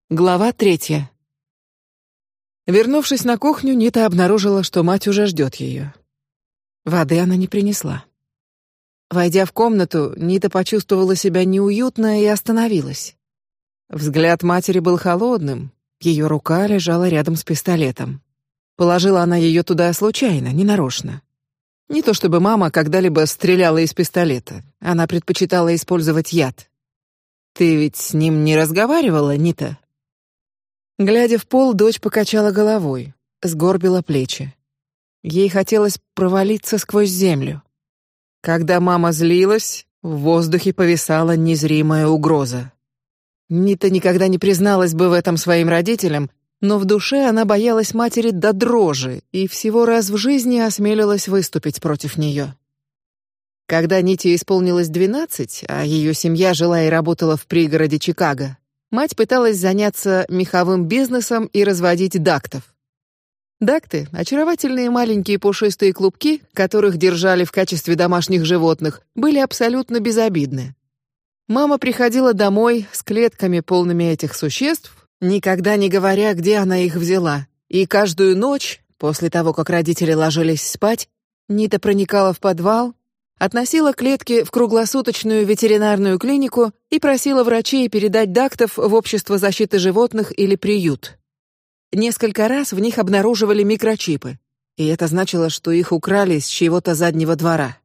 Глава 3. Вернувшись на кухню, Нита обнаружила, что мать уже ждет ее. Воды она не принесла. Войдя в комнату, Нита почувствовала себя неуютно и остановилась. Взгляд матери был холодным, ее рука лежала рядом с пистолетом. Положила она ее туда случайно, ненарочно. Не то чтобы мама когда-либо стреляла из пистолета, она предпочитала использовать яд. «Ты ведь с ним не разговаривала, Нита?» Глядя в пол, дочь покачала головой, сгорбила плечи. Ей хотелось провалиться сквозь землю. Когда мама злилась, в воздухе повисала незримая угроза. Нита никогда не призналась бы в этом своим родителям, но в душе она боялась матери до дрожи и всего раз в жизни осмелилась выступить против нее. Когда Ните исполнилось 12, а ее семья жила и работала в пригороде Чикаго, мать пыталась заняться меховым бизнесом и разводить дактов. Дакты — очаровательные маленькие пушистые клубки, которых держали в качестве домашних животных, были абсолютно безобидны. Мама приходила домой с клетками, полными этих существ, никогда не говоря, где она их взяла, и каждую ночь, после того, как родители ложились спать, Нита проникала в подвал, относила клетки в круглосуточную ветеринарную клинику и просила врачей передать дактов в общество защиты животных или приют. Несколько раз в них обнаруживали микрочипы, и это значило, что их украли с чьего-то заднего двора.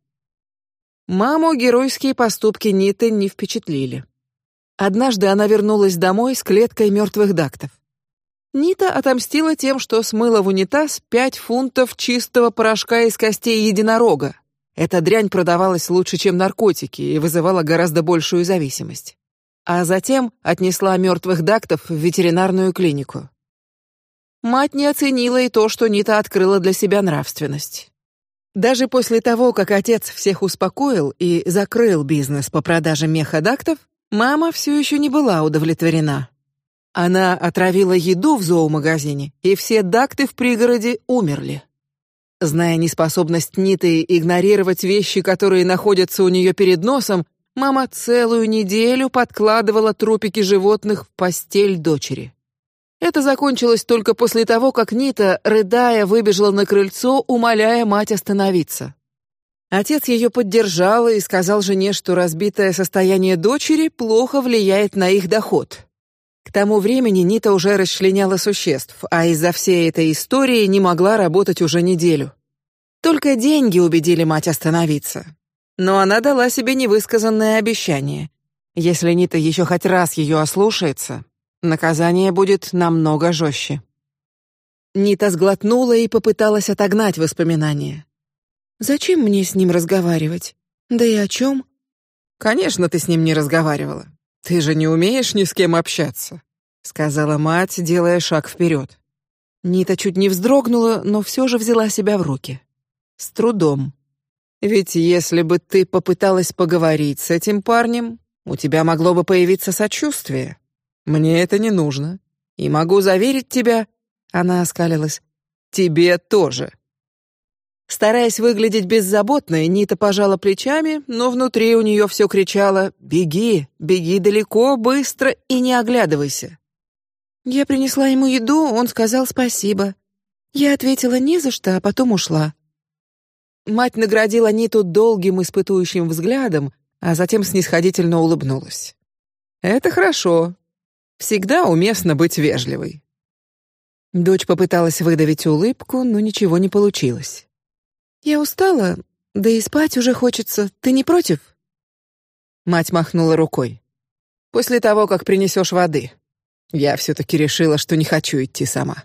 Маму геройские поступки Ниты не впечатлили. Однажды она вернулась домой с клеткой мертвых дактов. Нита отомстила тем, что смыла в унитаз 5 фунтов чистого порошка из костей единорога. Эта дрянь продавалась лучше, чем наркотики, и вызывала гораздо большую зависимость. А затем отнесла мертвых дактов в ветеринарную клинику. Мать не оценила и то, что Нита открыла для себя нравственность. Даже после того, как отец всех успокоил и закрыл бизнес по продаже меходактов, мама все еще не была удовлетворена. Она отравила еду в зоомагазине, и все дакты в пригороде умерли. Зная неспособность Ниты игнорировать вещи, которые находятся у нее перед носом, мама целую неделю подкладывала трупики животных в постель дочери. Это закончилось только после того, как Нита, рыдая, выбежала на крыльцо, умоляя мать остановиться. Отец ее поддержал и сказал жене, что разбитое состояние дочери плохо влияет на их доход. К тому времени Нита уже расчленяла существ, а из-за всей этой истории не могла работать уже неделю. Только деньги убедили мать остановиться. Но она дала себе невысказанное обещание: если Нита еще хоть раз ее ослушается, наказание будет намного жестче. Нита сглотнула и попыталась отогнать воспоминания. Зачем мне с ним разговаривать? Да и о чем? Конечно, ты с ним не разговаривала. Ты же не умеешь ни с кем общаться, сказала мать, делая шаг вперед. Нита чуть не вздрогнула, но все же взяла себя в руки. С трудом. Ведь если бы ты попыталась поговорить с этим парнем, у тебя могло бы появиться сочувствие. Мне это не нужно. И могу заверить тебя, она оскалилась, тебе тоже. Стараясь выглядеть беззаботной, Нита пожала плечами, но внутри у нее все кричало: «Беги, беги далеко, быстро и не оглядывайся». Я принесла ему еду, он сказал спасибо. Я ответила не за что, а потом ушла. Мать наградила Ниту долгим испытующим взглядом, а затем снисходительно улыбнулась. «Это хорошо. Всегда уместно быть вежливой». Дочь попыталась выдавить улыбку, но ничего не получилось. «Я устала, да и спать уже хочется. Ты не против?» Мать махнула рукой. «После того, как принесешь воды. Я все-таки решила, что не хочу идти сама».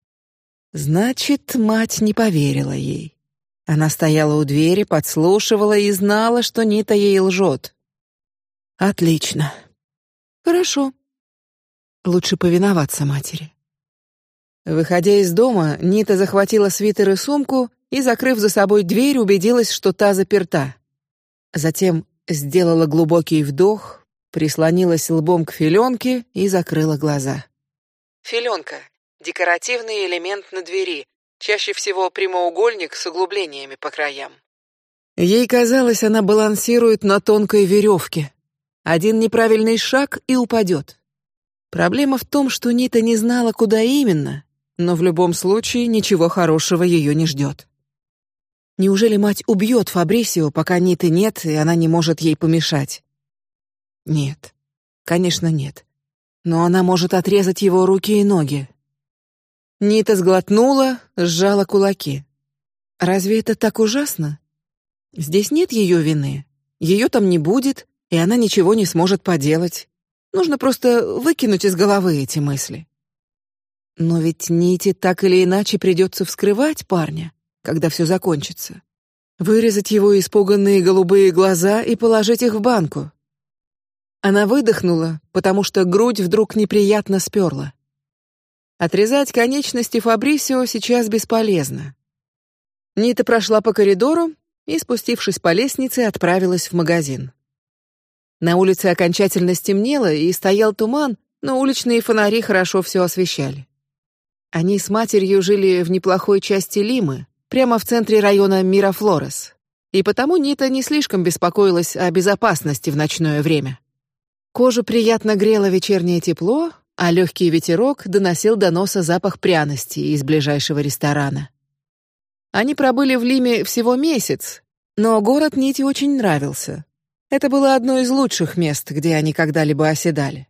Значит, мать не поверила ей. Она стояла у двери, подслушивала и знала, что Нита ей лжет. «Отлично. Хорошо. Лучше повиноваться матери». Выходя из дома, Нита захватила свитер и сумку и, закрыв за собой дверь, убедилась, что та заперта. Затем сделала глубокий вдох, прислонилась лбом к филенке и закрыла глаза. Филенка — декоративный элемент на двери, чаще всего прямоугольник с углублениями по краям. Ей казалось, она балансирует на тонкой веревке. Один неправильный шаг — и упадет. Проблема в том, что Нита не знала, куда именно, но в любом случае ничего хорошего ее не ждет. Неужели мать убьет Фабрисио, пока Ниты нет, и она не может ей помешать? Нет, конечно, нет. Но она может отрезать его руки и ноги. Нита сглотнула, сжала кулаки. Разве это так ужасно? Здесь нет ее вины. Ее там не будет, и она ничего не сможет поделать. Нужно просто выкинуть из головы эти мысли. Но ведь Ните так или иначе придется вскрывать парня, когда все закончится. Вырезать его испуганные голубые глаза и положить их в банку. Она выдохнула, потому что грудь вдруг неприятно сперла. Отрезать конечности Фабрисио сейчас бесполезно. Нита прошла по коридору и, спустившись по лестнице, отправилась в магазин. На улице окончательно стемнело и стоял туман, но уличные фонари хорошо все освещали. Они с матерью жили в неплохой части Лимы, прямо в центре района Мирафлорес, и потому Нита не слишком беспокоилась о безопасности в ночное время. Кожу приятно грело вечернее тепло, а легкий ветерок доносил до носа запах пряностей из ближайшего ресторана. Они пробыли в Лиме всего месяц, но город Ните очень нравился. Это было одно из лучших мест, где они когда-либо оседали.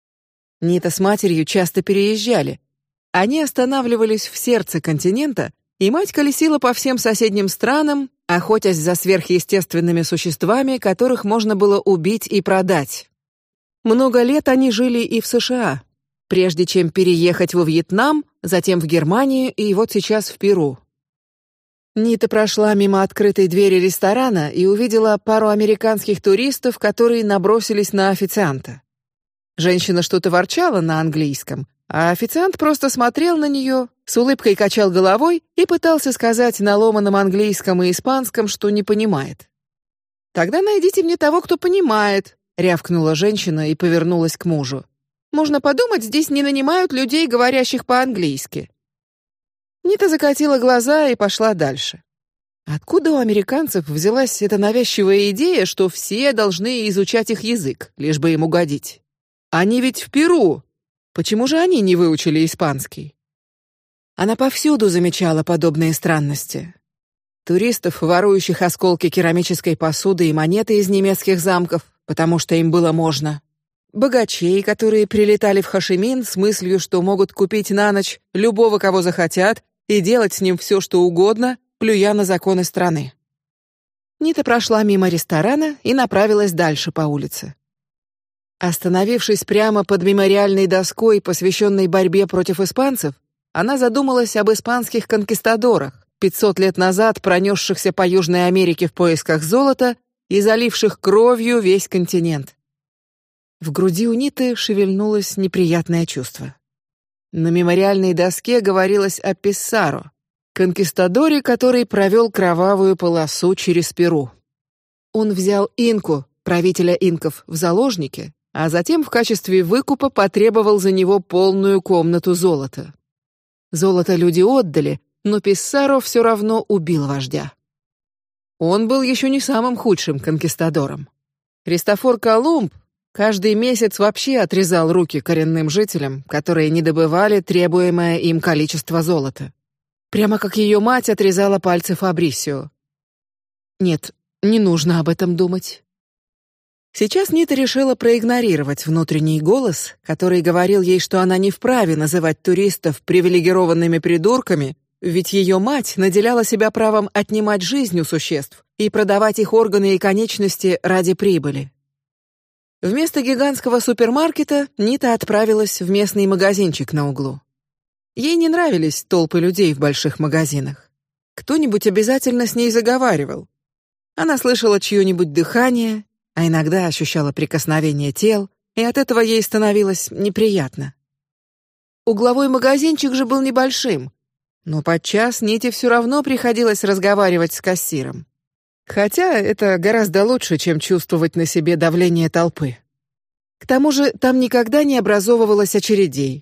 Нита с матерью часто переезжали. Они останавливались в сердце континента, и мать колесила по всем соседним странам, охотясь за сверхъестественными существами, которых можно было убить и продать. Много лет они жили и в США, прежде чем переехать во Вьетнам, затем в Германию и вот сейчас в Перу. Нита прошла мимо открытой двери ресторана и увидела пару американских туристов, которые набросились на официанта. Женщина что-то ворчала на английском, а официант просто смотрел на нее, с улыбкой качал головой и пытался сказать на ломаном английском и испанском, что не понимает. «Тогда найдите мне того, кто понимает», — рявкнула женщина и повернулась к мужу. «Можно подумать, здесь не нанимают людей, говорящих по-английски». Нита закатила глаза и пошла дальше. Откуда у американцев взялась эта навязчивая идея, что все должны изучать их язык, лишь бы им угодить? Они ведь в Перу. Почему же они не выучили испанский? Она повсюду замечала подобные странности. Туристов, ворующих осколки керамической посуды и монеты из немецких замков, потому что им было можно. Богачей, которые прилетали в Хошимин с мыслью, что могут купить на ночь любого, кого захотят, и делать с ним все, что угодно, плюя на законы страны. Нита прошла мимо ресторана и направилась дальше по улице. Остановившись прямо под мемориальной доской, посвященной борьбе против испанцев, она задумалась об испанских конкистадорах, 500 лет назад пронесшихся по Южной Америке в поисках золота и заливших кровью весь континент. В груди у Ниты шевельнулось неприятное чувство. На мемориальной доске говорилось о Писсаро, конкистадоре, который провел кровавую полосу через Перу. Он взял инку, правителя инков, в заложники, а затем в качестве выкупа потребовал за него полную комнату золота. Золото люди отдали, но Писсаро все равно убил вождя. Он был еще не самым худшим конкистадором. Христофор Колумб каждый месяц вообще отрезал руки коренным жителям, которые не добывали требуемое им количество золота. Прямо как ее мать отрезала пальцы Фабрисио. Нет, не нужно об этом думать. Сейчас Нита решила проигнорировать внутренний голос, который говорил ей, что она не вправе называть туристов привилегированными придурками, ведь ее мать наделяла себя правом отнимать жизнь у существ и продавать их органы и конечности ради прибыли. Вместо гигантского супермаркета Нита отправилась в местный магазинчик на углу. Ей не нравились толпы людей в больших магазинах. Кто-нибудь обязательно с ней заговаривал. Она слышала чье-нибудь дыхание, а иногда ощущала прикосновение тел, и от этого ей становилось неприятно. Угловой магазинчик же был небольшим, но подчас Ните все равно приходилось разговаривать с кассиром. Хотя это гораздо лучше, чем чувствовать на себе давление толпы. К тому же там никогда не образовывалось очередей.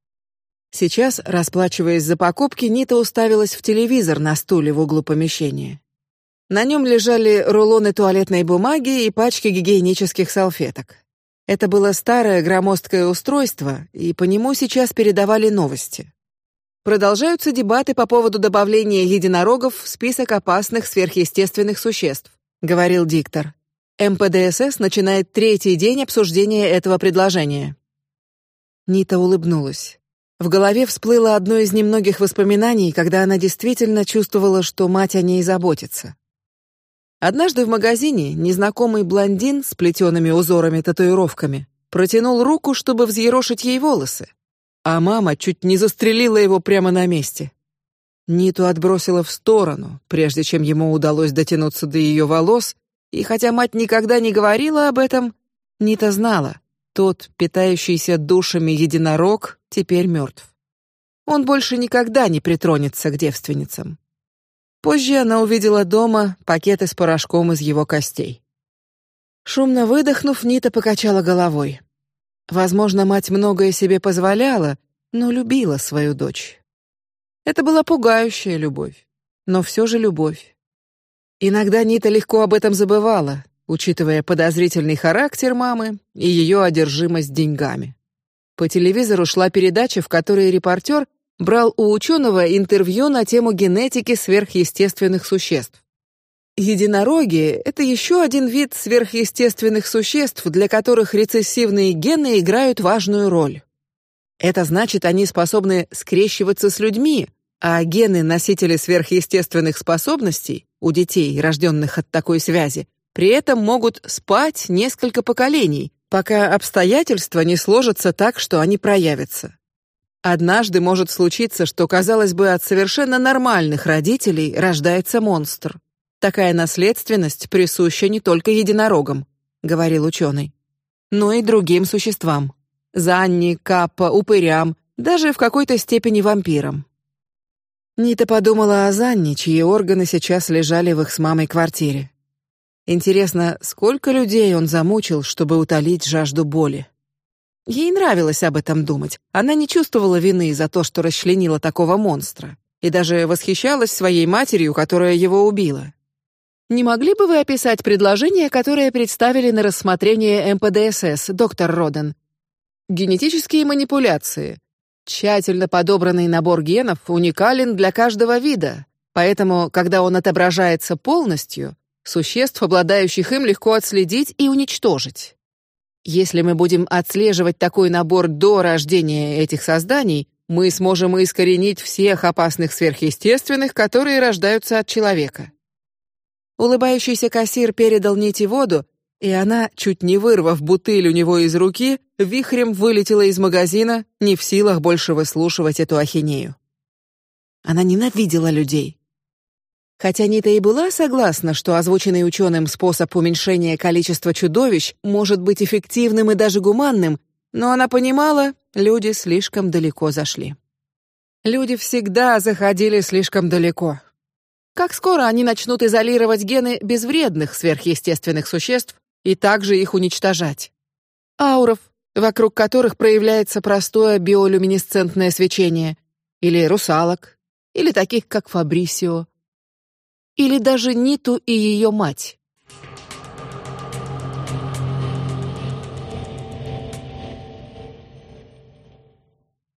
Сейчас, расплачиваясь за покупки, Нита уставилась в телевизор на стуле в углу помещения. На нем лежали рулоны туалетной бумаги и пачки гигиенических салфеток. Это было старое громоздкое устройство, и по нему сейчас передавали новости. Продолжаются дебаты по поводу добавления единорогов в список опасных сверхъестественных существ, говорил диктор. МПДСС начинает третий день обсуждения этого предложения. Нита улыбнулась. В голове всплыло одно из немногих воспоминаний, когда она действительно чувствовала, что мать о ней заботится. Однажды в магазине незнакомый блондин с плетеными узорами татуировками протянул руку, чтобы взъерошить ей волосы, а мама чуть не застрелила его прямо на месте. Ниту отбросило в сторону, прежде чем ему удалось дотянуться до ее волос, и хотя мать никогда не говорила об этом, Нита знала, тот, питающийся душами единорог, теперь мертв. Он больше никогда не притронется к девственницам. Позже она увидела дома пакеты с порошком из его костей. Шумно выдохнув, Нита покачала головой. Возможно, мать многое себе позволяла, но любила свою дочь. Это была пугающая любовь, но все же любовь. Иногда Нита легко об этом забывала, учитывая подозрительный характер мамы и ее одержимость деньгами. По телевизору шла передача, в которой репортер брал у ученого интервью на тему генетики сверхъестественных существ. Единороги — это еще один вид сверхъестественных существ, для которых рецессивные гены играют важную роль. Это значит, они способны скрещиваться с людьми, а гены носители сверхъестественных способностей у детей, рожденных от такой связи, при этом могут спать несколько поколений, пока обстоятельства не сложатся так, что они проявятся. Однажды может случиться, что, казалось бы, от совершенно нормальных родителей рождается монстр. Такая наследственность присуща не только единорогам, говорил ученый, но и другим существам: Занни, Каппа, упырям, даже в какой-то степени вампирам. Нита подумала о Занни, чьи органы сейчас лежали в их с мамой квартире. Интересно, сколько людей он замучил, чтобы утолить жажду боли. Ей нравилось об этом думать. Она не чувствовала вины за то, что расчленила такого монстра, и даже восхищалась своей матерью, которая его убила. Не могли бы вы описать предложение, которое представили на рассмотрение МПДСС, доктор Роден? Генетические манипуляции. Тщательно подобранный набор генов уникален для каждого вида, поэтому, когда он отображается полностью, существ, обладающих им, легко отследить и уничтожить. Если мы будем отслеживать такой набор до рождения этих созданий, мы сможем искоренить всех опасных сверхъестественных, которые рождаются от человека. Улыбающийся кассир передал Нити воду, и она, чуть не вырвав бутыль у него из руки, вихрем вылетела из магазина, не в силах больше выслушивать эту ахинею. Она ненавидела людей. Хотя Нита и была согласна, что озвученный ученым способ уменьшения количества чудовищ может быть эффективным и даже гуманным, но она понимала, люди слишком далеко зашли. Люди всегда заходили слишком далеко. Как скоро они начнут изолировать гены безвредных сверхъестественных существ и также их уничтожать? Ауров, вокруг которых проявляется простое биолюминесцентное свечение, или русалок, или таких, как Фабрисио, или даже Ниту и ее мать.